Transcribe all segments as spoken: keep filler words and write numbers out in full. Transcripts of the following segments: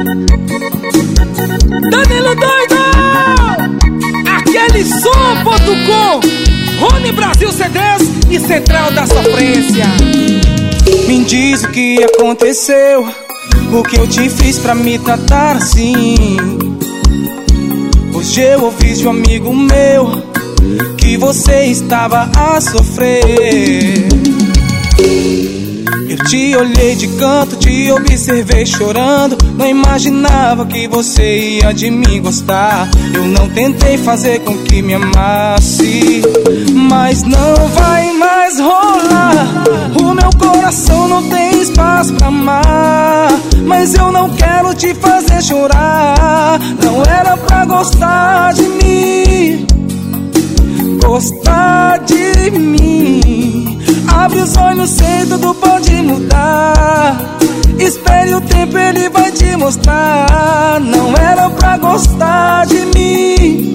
Danilo Doido! Aquele som ponto com, Rony Brasil C Ds e Central da Sofrência. Me diz o que aconteceu, o que eu te fiz pra me tratar assim. Hoje eu ouvi de um amigo meu que você estava a sofrer. Eu te olhei de canto, te observei chorando. Não imaginava que você ia de mim gostar. Eu não tentei fazer com que me amasse, mas não vai mais rolar. O meu coração não tem espaço pra amar, mas eu não quero te fazer chorar. Não era pra gostar de mim, gostar de mim. Abre os olhos, sei, tudo pode mudar. Espere o tempo, ele vai te mostrar. Não era pra gostar de mim,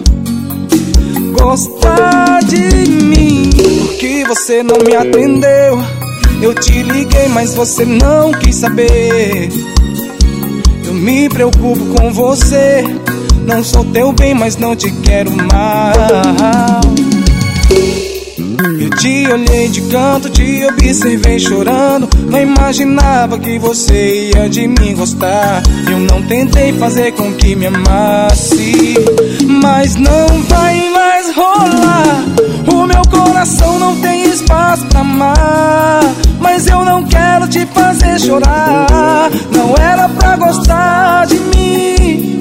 gostar de mim. Porque você não me atendeu. Eu te liguei, mas você não quis saber. Eu me preocupo com você. Não sou teu bem, mas não te quero mal. Eu te olhei de canto, te observei chorando. Não imaginava que você ia de mim gostar. Eu não tentei fazer com que me amasse, mas não vai mais rolar. O meu coração não tem espaço pra amar, mas eu não quero te fazer chorar. Não era pra gostar de mim,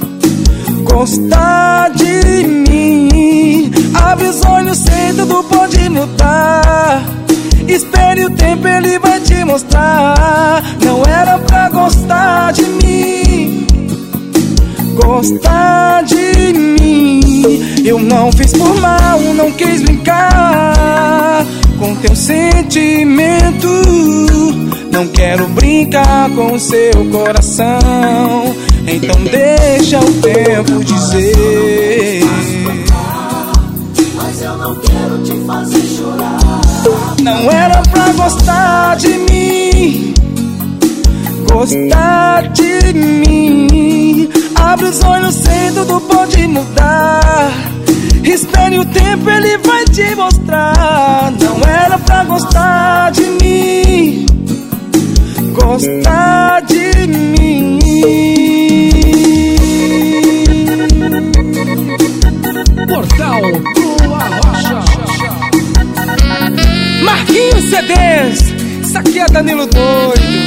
gostar de mim. Abre os olhos, sei, tudo pode mudar. Espere o tempo, ele vai te mostrar. Não era pra gostar de mim, gostar de mim. Eu não fiz por mal, não quis brincar com teu sentimento. Não quero brincar com o seu coração. Então deixa o tempo dizer. Mas eu não quero te fazer chorar. Não era pra gostar de mim, gostar de mim. Abre os olhos, sei, tudo pode mudar. Espere o tempo, ele vai te mostrar. Não era pra gostar de mim, gostar de mim. Portal do Arrocha. Marquinhos C Ds, isso aqui é Danilo Doido.